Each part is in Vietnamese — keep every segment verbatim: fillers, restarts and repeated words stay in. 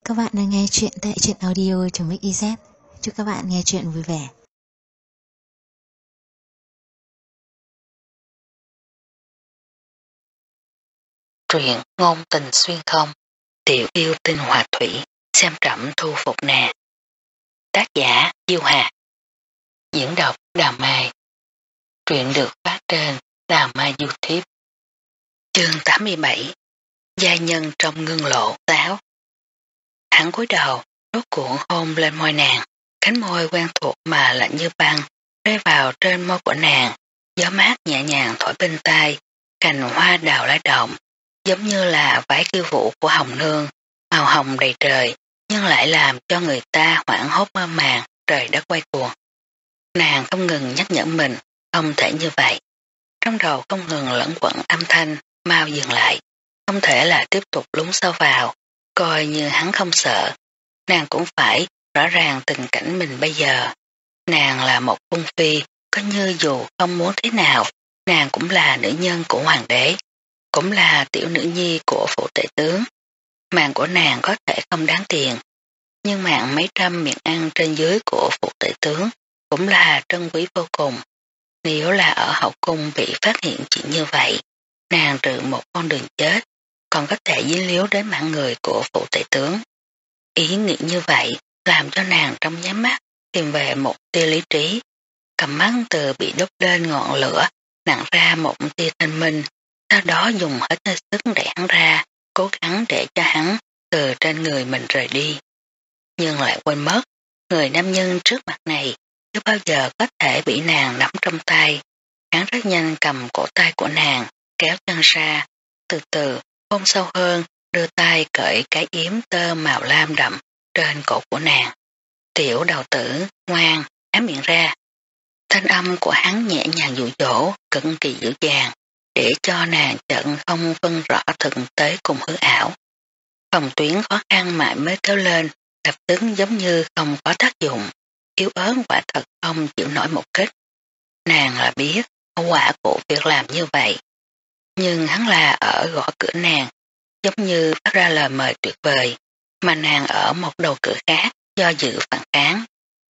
các bạn đang nghe chuyện tại truyện audio.mix.iz. Chúc các bạn nghe chuyện vui vẻ. Truyện ngôn tình xuyên không, tiểu yêu tinh hòa thủy, xem trẫm thu phục nàng. Tác giả Diêu Hà. Diễn đọc Đào Mai. Truyện được phát trên Đào Mai YouTube. Chương tám mươi bảy. Gia nhân trong ngưng lộ táo. Hắn cúi đầu, rốt cuộn hôn lên môi nàng, cánh môi quen thuộc mà lạnh như băng, rơi vào trên môi của nàng, gió mát nhẹ nhàng thổi bên tai, cành hoa đào lá động, giống như là váy khiêu vũ của Hồng Nương, màu hồng đầy trời, nhưng lại làm cho người ta hoảng hốt mơ màng, trời đất quay cuồng. Nàng không ngừng nhắc nhở mình, không thể như vậy. Trong đầu không ngừng lẫn quẩn âm thanh, mau dừng lại, không thể là tiếp tục lún sâu vào, coi như hắn không sợ. Nàng cũng phải rõ ràng tình cảnh mình bây giờ. Nàng là một cung phi, có như dù không muốn thế nào, nàng cũng là nữ nhân của hoàng đế, cũng là tiểu nữ nhi của phụ tể tướng. Mạng của nàng có thể không đáng tiền, nhưng mạng mấy trăm miệng ăn trên dưới của phụ tể tướng cũng là trân quý vô cùng. Nếu là ở hậu cung bị phát hiện chuyện như vậy, nàng trừ một con đường chết, còn có thể dính líu đến mạng người của phụ tể tướng. Ý nghĩ như vậy làm cho nàng trong nháy mắt tìm về một tia lý trí, cầm mắt từ bị đốt lên ngọn lửa nặng ra một tia thanh minh, sau đó dùng hết hơi sức đẩy hắn ra, cố gắng để cho hắn từ trên người mình rời đi. Nhưng lại quên mất, người nam nhân trước mặt này chưa bao giờ có thể bị nàng nắm trong tay. Hắn rất nhanh cầm cổ tay của nàng, kéo chân ra, từ từ ôm sâu hơn, đưa tay cởi cái yếm tơ màu lam đậm trên cổ của nàng. Tiểu đầu tử, ngoan, há miệng ra. Thanh âm của hắn nhẹ nhàng dụ dỗ, cực kỳ dữ dàng, để cho nàng chận không phân rõ thực tế cùng hư ảo. Phòng tuyến khó khăn mãi mới kéo lên, lập tức giống như không có tác dụng, yếu ớt quả thật không chịu nổi một kích. Nàng là biết hậu quả của việc làm như vậy, nhưng hắn là ở gõ cửa nàng, giống như phát ra lời mời tuyệt vời, mà nàng ở một đầu cửa khác do dự phản kháng.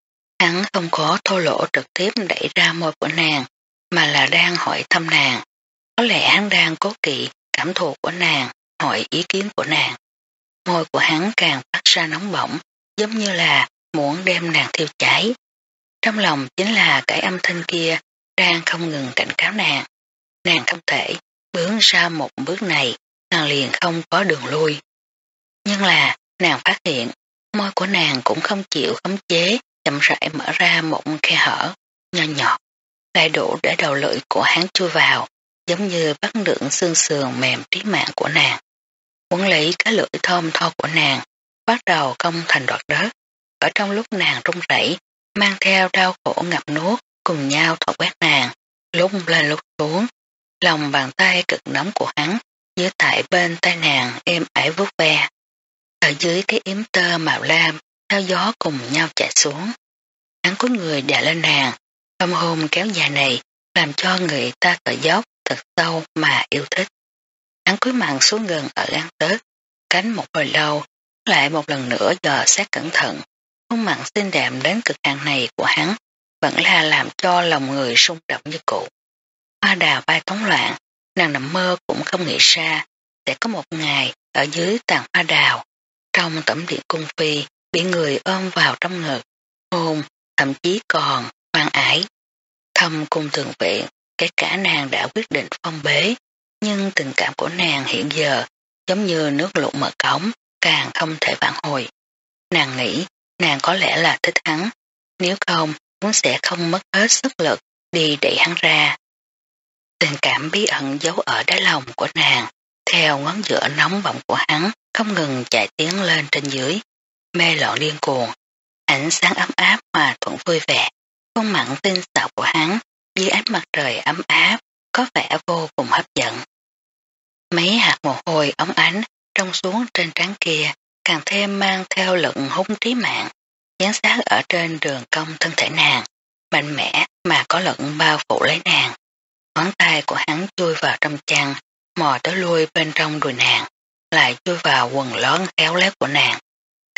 Hắn không có thô lỗ trực tiếp đẩy ra môi của nàng, mà là đang hỏi thăm nàng. Có lẽ hắn đang cố kỵ cảm thụ của nàng, hỏi ý kiến của nàng. Môi của hắn càng phát ra nóng bỏng, giống như là muốn đem nàng thiêu cháy. Trong lòng chính là cái âm thanh kia đang không ngừng cảnh cáo nàng. Nàng không thể bước ra một bước này, nàng liền không có đường lui. Nhưng là nàng phát hiện môi của nàng cũng không chịu khống chế, chậm rãi mở ra một khe hở nho nhỏ, đầy đủ để đầu lưỡi của hắn chui vào, giống như bắt được xương sườn mềm trí mạng của nàng. Quấn lấy cái lưỡi thơm tho của nàng, bắt đầu công thành đoạt đất. Ở trong lúc nàng run rẩy, mang theo đau khổ ngập nuốt, cùng nhau thọ quét nàng, lúc lên lúc xuống. Lòng bàn tay cực nóng của hắn dưới tại bên tay nàng êm ải vuốt ve. Ở dưới cái yếm tơ màu lam theo gió cùng nhau chạy xuống. Hắn cúi người đè lên nàng, ôm hôn kéo dài này làm cho người ta thở dốc thật sâu mà yêu thích. Hắn cúi mặt xuống gần ở gan tớt, cánh một hồi lâu, lại một lần nữa dò xét cẩn thận. Khuôn mặt xinh đẹp đến cực hạn này của hắn vẫn là làm cho lòng người rung động như cũ. Hoa đào bay tán loạn, nàng nằm mơ cũng không nghĩ ra sẽ có một ngày ở dưới tàn hoa đào, trong tẩm điện cung phi bị người ôm vào trong ngực, hôn, thậm chí còn hoan ái. Thâm cung thường viện, kể cả nàng đã quyết định phong bế, nhưng tình cảm của nàng hiện giờ giống như nước lụt mở cống, càng không thể vãn hồi. Nàng nghĩ nàng có lẽ là thích hắn, nếu không cũng sẽ không mất hết sức lực đi đẩy hắn ra. Tình cảm bí ẩn giấu ở đáy lòng của nàng, theo ngón giữa nóng bỏng của hắn không ngừng chạy tiến lên trên dưới, mê loạn điên cuồng. Ánh sáng ấm áp hòa thuận vui vẻ, khuôn mặt tinh xảo của hắn dưới ánh mặt trời ấm áp có vẻ vô cùng hấp dẫn. Mấy hạt mồ hôi óng ánh trong xuống trên trán kia càng thêm mang theo lực hút trí mạng, dán sát ở trên đường cong thân thể nàng, mạnh mẽ mà có lực bao phủ lấy nàng. Ngón tay của hắn chui vào trong chăn, mò tới lui bên trong đùi nàng, lại chui vào quần lón khéo léo của nàng.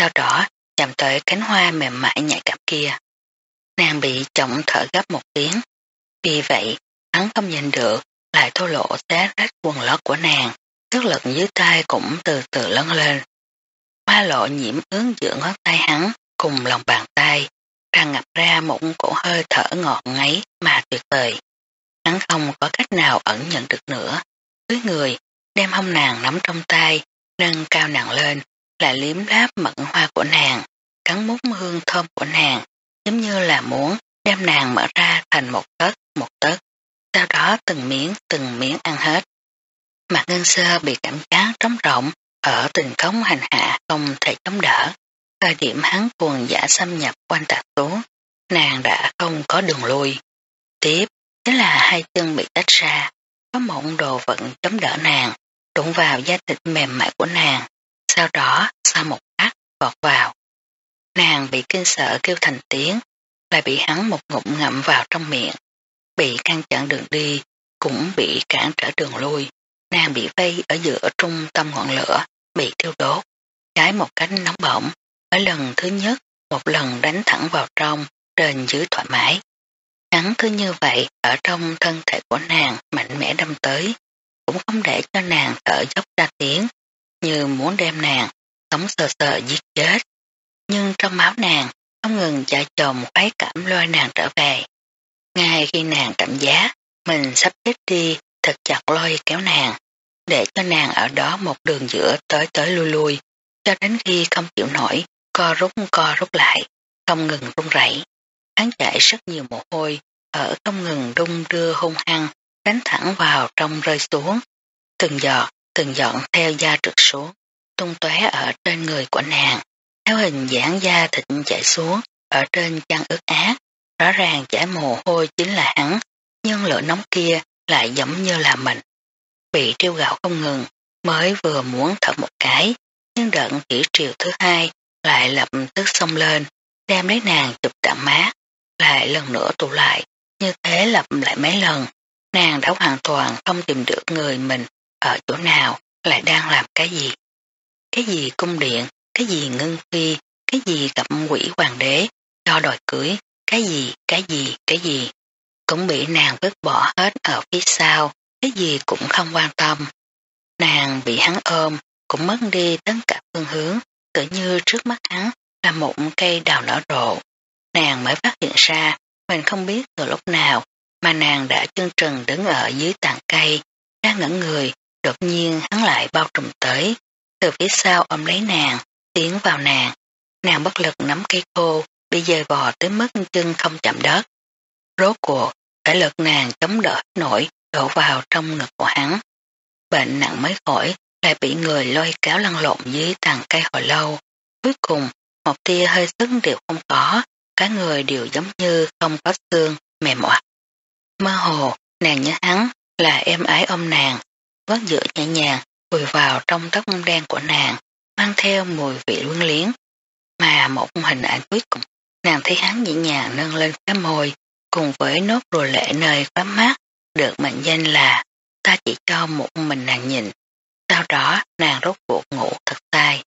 sau đó chạm tới cánh hoa mềm mại nhạy cảm kia. Nàng bị chồng thở gấp một tiếng, vì vậy hắn không nhìn được, lại thô lỗ xé rách quần lót của nàng, sức lực dưới tay cũng từ từ lớn lên. Hoa lộ nhiễm ướt giữa ngón tay hắn cùng lòng bàn tay, tràn ngập ra một cổ hơi thở ngọt ngấy mà tuyệt vời. Hắn không có cách nào ẩn nhận được nữa, cưới người, đem hông nàng nắm trong tay, nâng cao nàng lên, lại liếm láp mận hoa của nàng, cắn mút hương thơm của nàng, giống như là muốn đem nàng mở ra thành một tấc một tấc, sau đó từng miếng từng miếng ăn hết. Mặt Ngân Sơ bị cảm giác trống rỗng ở tình cống hành hạ không thể chống đỡ. Thời điểm hắn cuồng dã xâm nhập quanh tạc xuống, nàng đã không có đường lui. Tiếp, chính là hai chân bị tách ra, có một đồ vật chống đỡ nàng, đụng vào da thịt mềm mại của nàng, sau đó sau một khắc vọt vào. Nàng bị kinh sợ kêu thành tiếng, lại bị hắn một ngụm ngậm vào trong miệng, bị ngăn chặn đường đi, cũng bị cản trở đường lui. Nàng bị vây ở giữa trung tâm ngọn lửa, bị thiêu đốt, cháy một cánh nóng bỏng, ở lần thứ nhất, một lần đánh thẳng vào trong, trên dưới thoải mái. Hắn cứ như vậy ở trong thân thể của nàng mạnh mẽ đâm tới, cũng không để cho nàng thở dốc ra tiếng, như muốn đem nàng sống sờ sờ giết chết. Nhưng trong máu nàng không ngừng chạy chồng khoái cảm lôi nàng trở về. Ngay khi nàng cảm giác mình sắp chết đi, thật chặt lôi kéo nàng, để cho nàng ở đó một đường giữa tới tới lui lui, cho đến khi không chịu nổi, co rút co rút lại, không ngừng run rẩy. Hắn chạy rất nhiều mồ hôi, ở không ngừng đung đưa hung hăng, đánh thẳng vào trong rơi xuống. Từng giọt, từng giọt theo da trượt xuống, tung tóe ở trên người của nàng, theo hình dáng da thịt chảy xuống, ở trên chăn ướt át. Rõ ràng chảy mồ hôi chính là hắn, nhưng lửa nóng kia lại giống như là mình. Bị trêu gạo không ngừng, mới vừa muốn thở một cái, nhưng đợt thủy triều thứ hai lại lập tức xông lên, đem lấy nàng chụp đạm mát, lại lần nữa tụ lại, như thế lặp lại mấy lần. Nàng đã hoàn toàn không tìm được người mình ở chỗ nào, lại đang làm cái gì. Cái gì cung điện, cái gì ngân phi, cái gì gặp quỷ hoàng đế, cho đòi cưới, cái gì, cái gì, cái gì. Cũng bị nàng vứt bỏ hết ở phía sau, cái gì cũng không quan tâm. Nàng bị hắn ôm, cũng mất đi tất cả phương hướng, tự như trước mắt hắn là một cây đào nở rộ. Nàng mới phát hiện ra, mình không biết từ lúc nào mà nàng đã chân trần đứng ở dưới tàn cây, đang ngẩn người, đột nhiên hắn lại bao trùm tới, từ phía sau ôm lấy nàng, tiến vào nàng. Nàng bất lực nắm cây khô, bị dời vò tới mức chân không chạm đất. Rốt cuộc, thể lực nàng chống đỡ hết nổi, đổ vào trong ngực của hắn. Bệnh nặng mới khỏi, lại bị người lôi kéo lăn lộn dưới tàn cây hồi lâu. Cuối cùng, một tia hơi sức đều không có, cả người đều giống như không có xương, mềm oặt. Mơ hồ, nàng nhớ hắn là êm ái ôm nàng, vớt giữa nhẹ nhàng, vùi vào trong tóc đen của nàng, mang theo mùi vị luyến liếng. Mà một hình ảnh cuối cùng, nàng thấy hắn nhẹ nhàng nâng lên khóe môi, cùng với nốt ruồi lệ nơi khóe mắt, được mệnh danh là ta chỉ cho một mình nàng nhìn. Sau đó nàng rốt cuộc ngủ thật say.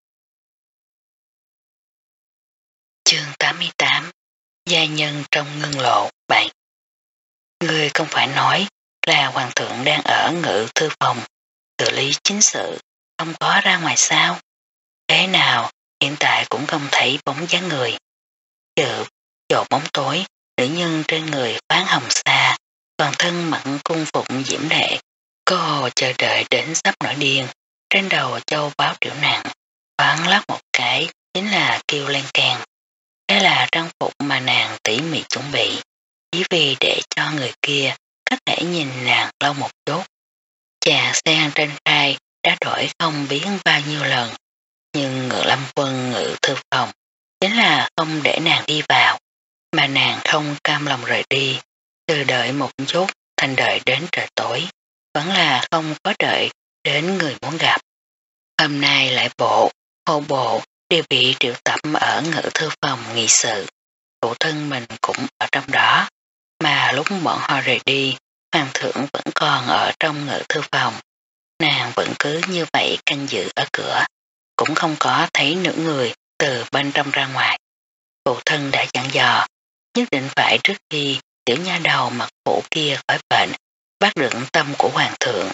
Chương tám mươi tám Gia nhân trong ngân lộ bảy. Ngươi không phải nói là hoàng thượng đang ở ngự thư phòng xử lý chính sự, không có ra ngoài sao? Thế nào hiện tại cũng không thấy bóng dáng người. Chợ chỗ bóng tối, nữ nhân trên người phán hồng xa, toàn thân mặn cung phục diễm lệ, cơ hồ chờ đợi đến sắp nổi điên, trên đầu châu báo triệu nặng, thoáng lắc một cái chính là kêu lên càng. Đây là trang phục mà nàng tỉ mỉ chuẩn bị, chỉ vì để cho người kia có thể nhìn nàng lâu một chút. Chà sen trên khai đã đổi không biết bao nhiêu lần, nhưng ngự lâm quân ngự thư phòng chính là không để nàng đi vào, mà nàng không cam lòng rời đi, từ đợi một chút thành đợi đến trời tối, vẫn là không có đợi đến người muốn gặp. Hôm nay lại bộ, hộ bộ đều bị triệu tập ở ngự thư phòng nghị sự, phụ thân mình cũng ở trong đó, mà lúc bọn họ rời đi, hoàng thượng vẫn còn ở trong ngự thư phòng. Nàng vẫn cứ như vậy canh giữ ở cửa, cũng không có thấy nữ người từ bên trong ra ngoài. Phụ thân đã dặn dò, nhất định phải trước khi tiểu nha đầu mặt phủ kia khỏi bệnh, bắt được tâm của hoàng thượng.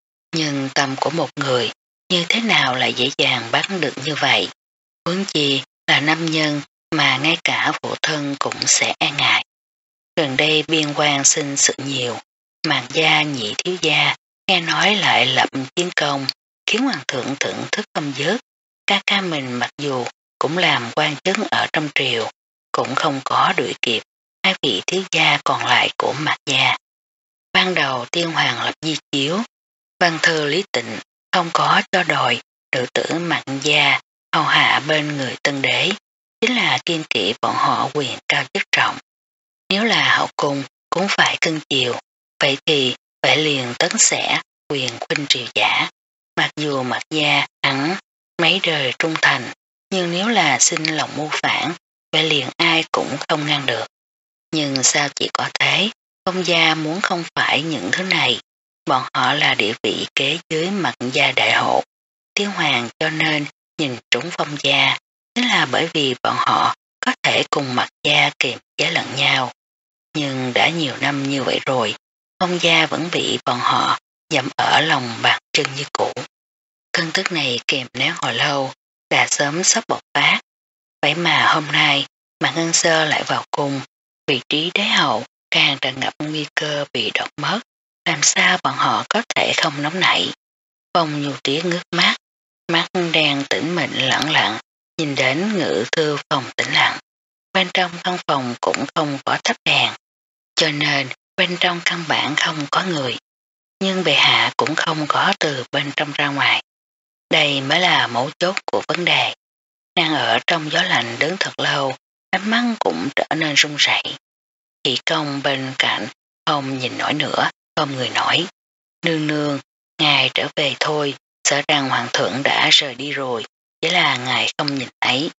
Nhưng tâm của một người như thế nào lại dễ dàng bắt được như vậy? Huống chi là nam nhân mà ngay cả phụ thân cũng sẽ e ngại. Gần đây biên quan sinh sự nhiều, Mạc gia nhị thiếu gia nghe nói lại lập chiến công, khiến hoàng thượng thưởng thức không dứt. Ca ca mình mặc dù cũng làm quan chức ở trong triều, cũng không có đuổi kịp hai vị thiếu gia còn lại của Mạc gia. Ban đầu tiên hoàng lập di chiếu, văn thư Lý Tịnh không có cho đòi nữ tử Mạc gia hầu hạ bên người tân đế, chính là kiên kỵ bọn họ quyền cao chức trọng. Nếu là hậu cung cũng phải cưng chiều, vậy thì phải liền tấn xẻ quyền khuynh triều giả. Mặc dù Mạc gia hắn mấy đời trung thành, nhưng nếu là xin lòng mưu phản, vậy liền ai cũng không ngăn được. Nhưng sao chỉ có thế, Phong gia muốn không phải những thứ này, bọn họ là địa vị kế dưới Mạc gia đại hộ. Tiên hoàng cho nên nhìn trúng Phong gia, chính là bởi vì bọn họ có thể cùng Mạc gia kiềm chế lẫn nhau. Nhưng đã nhiều năm như vậy rồi, Phong gia vẫn bị bọn họ dẫm ở lòng bàn chân như cũ. Cơn tức này kèm nén hồi lâu, đã sớm sắp bộc phát. Vậy mà hôm nay, Mạc Ngân Sơ lại vào cung, vị trí đế hậu càng tràn ngập nguy cơ bị đoạt mất, làm sao bọn họ có thể không nóng nảy. Phong Nhu Tía ngước mắt, mắt đen tĩnh mịch lặng lặng, nhìn đến ngự thư phòng tĩnh lặng. Bên trong căn phòng cũng không có thắp đèn, cho nên bên trong căn bản không có người. Nhưng bệ hạ cũng không có từ bên trong ra ngoài. Đây mới là mấu chốt của vấn đề. Nàng ở trong gió lạnh đứng thật lâu, ánh mắt cũng trở nên run rẩy. Thị công bên cạnh không nhìn nổi nữa, không người nổi. Nương nương, ngài trở về thôi, sợ rằng hoàng thượng đã rời đi rồi, chỉ là ngài không nhìn thấy.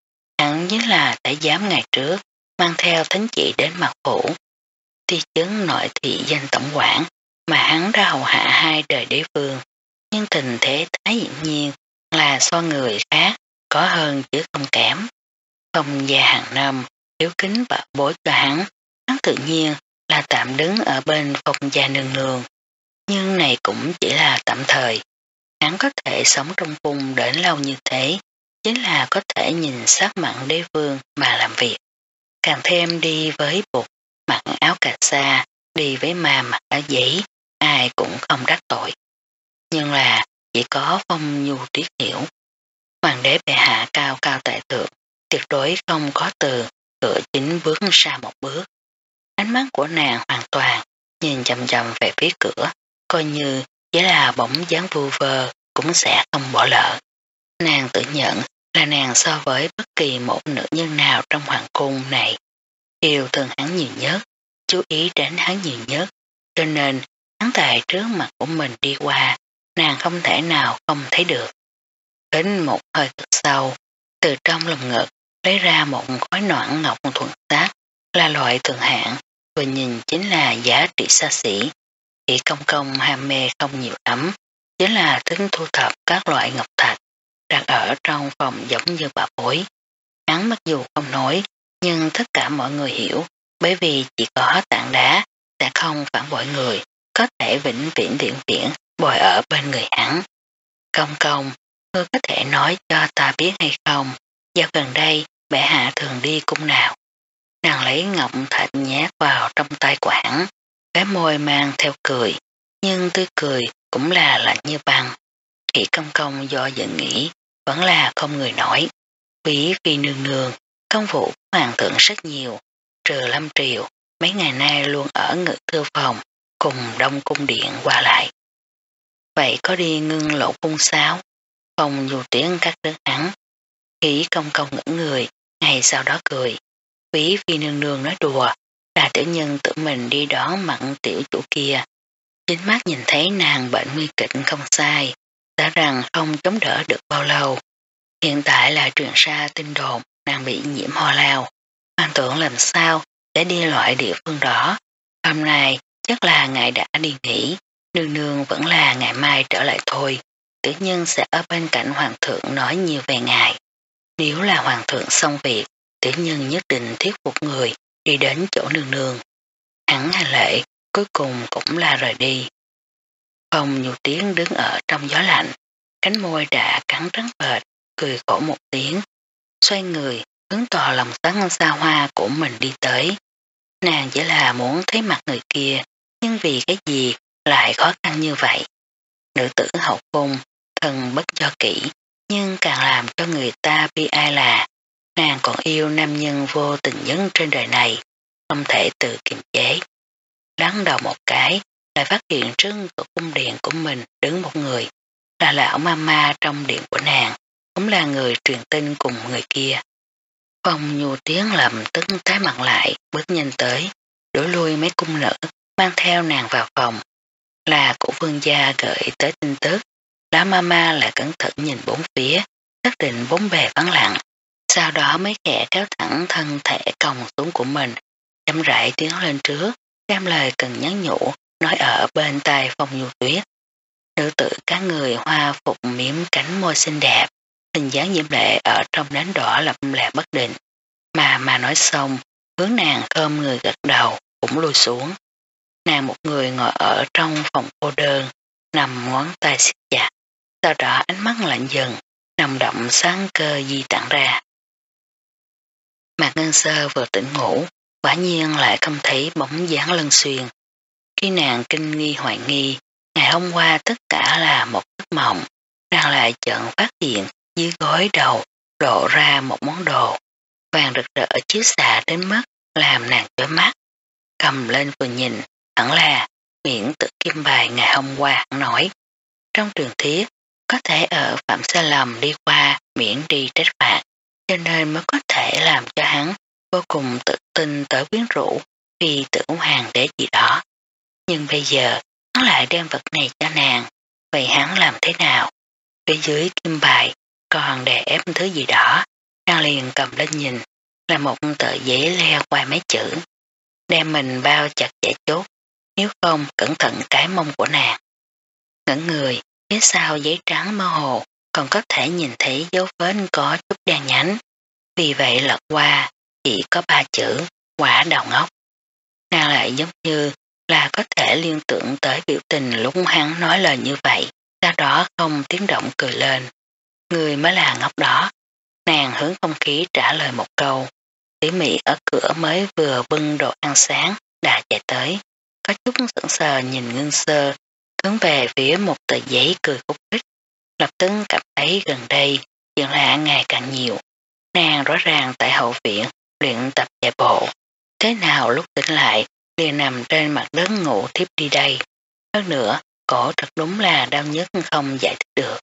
Hắn chính là thái giám ngày trước, mang theo thánh chỉ đến Mạc phủ. Ti chứng nội thị danh tổng quản, mà hắn đã hầu hạ hai đời đế vương, nhưng tình thế thái dĩ nhiên là so người khác có hơn chứ không kém. Phong gia hàng năm hiếu kính bảo bối cho hắn, hắn tự nhiên là tạm đứng ở bên Phong gia nương nương. Nhưng này cũng chỉ là tạm thời. Hắn có thể sống trong cung đến lâu như thế, chính là có thể nhìn sắc mặn đế vương mà làm việc. Càng thêm đi với bụt, mặc áo cà sa, đi với ma mặc áo giấy, ai cũng không đắc tội. Nhưng là chỉ có Phong Nhu Tuyết hiểu. Hoàng đế bệ hạ cao cao tại thượng, tuyệt đối không có từ cửa chính bước ra một bước. Ánh mắt của nàng hoàn toàn nhìn chậm chậm về phía cửa, coi như chỉ là bóng dáng vu vơ cũng sẽ không bỏ lỡ. Nàng tự nhận là nàng so với bất kỳ một nữ nhân nào trong hoàng cung này yêu thương hắn nhiều nhất, chú ý đến hắn nhiều nhất, cho nên hắn tại trước mặt của mình đi qua, nàng không thể nào không thấy được. Đến một hơi thật sâu, từ trong lồng ngực lấy ra một khối noãn ngọc thuần sắc, là loại thường hạng, vừa nhìn chính là giá trị xa xỉ. Thị công công ham mê không nhiều lắm, chính là tính thu thập các loại ngọc thạch, đặt ở trong phòng giống như bà bối. Hắn mặc dù không nói, nhưng tất cả mọi người hiểu, bởi vì chỉ có tảng đá sẽ không phản bội người, có thể vĩnh viễn viễn viễn bồi ở bên người hắn. Công công, ngươi có thể nói cho ta biết hay không, dạo gần đây bệ hạ thường đi cung nào? Nàng lấy ngọc thạch nhét vào trong tay của hắn, cái môi mang theo cười, nhưng tươi cười cũng là lạnh như băng. Thị công công do dự nghĩ, vẫn là không người nói. Quý phi nương nương, công vụ hoàng thượng rất nhiều, trừ Lâm Triều, mấy ngày nay luôn ở ngự thư phòng, cùng đông cung điện qua lại. Vậy có đi ngưng lộ cung sao? Không dù tiếng các đứa hắn. Khí công công ngỡ người, ngày sau đó cười. Quý phi nương nương nói đùa, là tiểu nhân tự mình đi đón mặn tiểu chủ kia. Chính mắt nhìn thấy nàng bệnh nguy kịch không sai, đã rằng không chống đỡ được bao lâu. Hiện tại là truyền ra tin đồn nàng bị nhiễm ho lao. Hoàng thượng làm sao để đi loại địa phương đó. Hôm nay chắc là ngài đã đi nghỉ, nương nương vẫn là ngày mai trở lại thôi. Tiểu nhân sẽ ở bên cạnh hoàng thượng nói nhiều về ngài. Nếu là hoàng thượng xong việc, tiểu nhân nhất định thuyết phục người đi đến chỗ nương nương. Hắn hành lễ, cuối cùng cũng là rời đi. Phong Nhu Tiến đứng ở trong gió lạnh, cánh môi đã cắn trắng bệch, cười khổ một tiếng, xoay người, hướng tòa lòng tấn xa hoa của mình đi tới. Nàng chỉ là muốn thấy mặt người kia, nhưng vì cái gì lại khó khăn như vậy. Nữ tử hậu cung, thân bất cho kỹ, nhưng càng làm cho người ta bi ai là nàng còn yêu nam nhân vô tình nhất trên đời này, không thể tự kiềm chế. Đắn đầu một cái, lại phát hiện trước cửa cung điện của mình đứng một người, là lão mama trong điện của nàng, cũng là người truyền tin cùng người kia. Phong Nhu Tiến lầm tức tái mặt lại, bước nhanh tới, đuổi lui mấy cung nữ, mang theo nàng vào phòng. Là của vương gia gửi tới tin tức, lão mama lại cẩn thận nhìn bốn phía, xác định bốn bề vắng lặng, sau đó mới khẽ kéo thẳng thân thể còng xuống của mình, chậm rãi tiến lên trước, đem lời cần nhắn nhủ, nói ở bên tai Phong Nhu Tuyết. Nữ tử cá người hoa phục mỉm cánh môi xinh đẹp, hình dáng diễm lệ ở trong nến đỏ lập lè bất định, mà mà nói xong, hướng nàng khom người gật đầu, cũng lui xuống. Nàng một người ngồi ở trong phòng cô đơn, nằm ngón tay siết chặt, sau đó ánh mắt lạnh dần, nồng động sáng cơ di tản ra. Mạc Ngân Sơ vừa tỉnh ngủ, quả nhiên lại không thấy bóng dáng Lân Xuyên. Khi nàng kinh nghi hoài nghi, ngày hôm qua tất cả là một giấc mộng, nàng lại chợt phát hiện dưới gối đầu lộ ra một món đồ, vàng rực rỡ chiếu xạ đến mức làm nàng chói mắt. Cầm lên vừa nhìn, hẳn là miễn tự kim bài ngày hôm qua hắn nói. Trong truyền thuyết, có thể ở phạm sai lầm đi qua miễn đi trách phạt, cho nên mới có thể làm cho hắn vô cùng tự tin tới quyến rũ vì tưởng hoàng đế gì đó. Nhưng bây giờ, hắn lại đem vật này cho nàng, vậy hắn làm thế nào? Phía dưới kim bài còn đè ép thứ gì đó, nàng liền cầm lên nhìn, là một tờ giấy leo qua mấy chữ. Đem mình bao chặt chẽ chốt, nếu không cẩn thận cái mông của nàng. Ngẩn người, phía sau giấy trắng mơ hồ còn có thể nhìn thấy dấu vết có chút đen nhánh. Vì vậy lật qua chỉ có ba chữ quả đầu ngốc. Nàng lại giống như là có thể liên tưởng tới biểu tình lúc hắn nói lời như vậy, sau đó không tiếng động cười lên. Người mới là ngốc đó. Nàng hướng không khí trả lời một câu. Tỉ mỉ ở cửa mới vừa bưng đồ ăn sáng đã chạy tới, có chút sững sờ nhìn Ngân Sơ, hướng về phía một tờ giấy cười khúc khích. Lập tức cảm thấy gần đây chuyện lạ ngày càng nhiều. Nàng rõ ràng tại hậu viện luyện tập chạy bộ, thế nào lúc tỉnh lại liền nằm trên mặt đất ngủ thiếp đi đây. Hơn nữa, cổ thật đúng là đau nhức không giải thích được.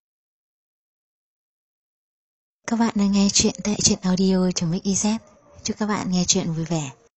Các bạn đang nghe chuyện tại truyện audio.mixyz. Chúc các bạn nghe chuyện vui vẻ.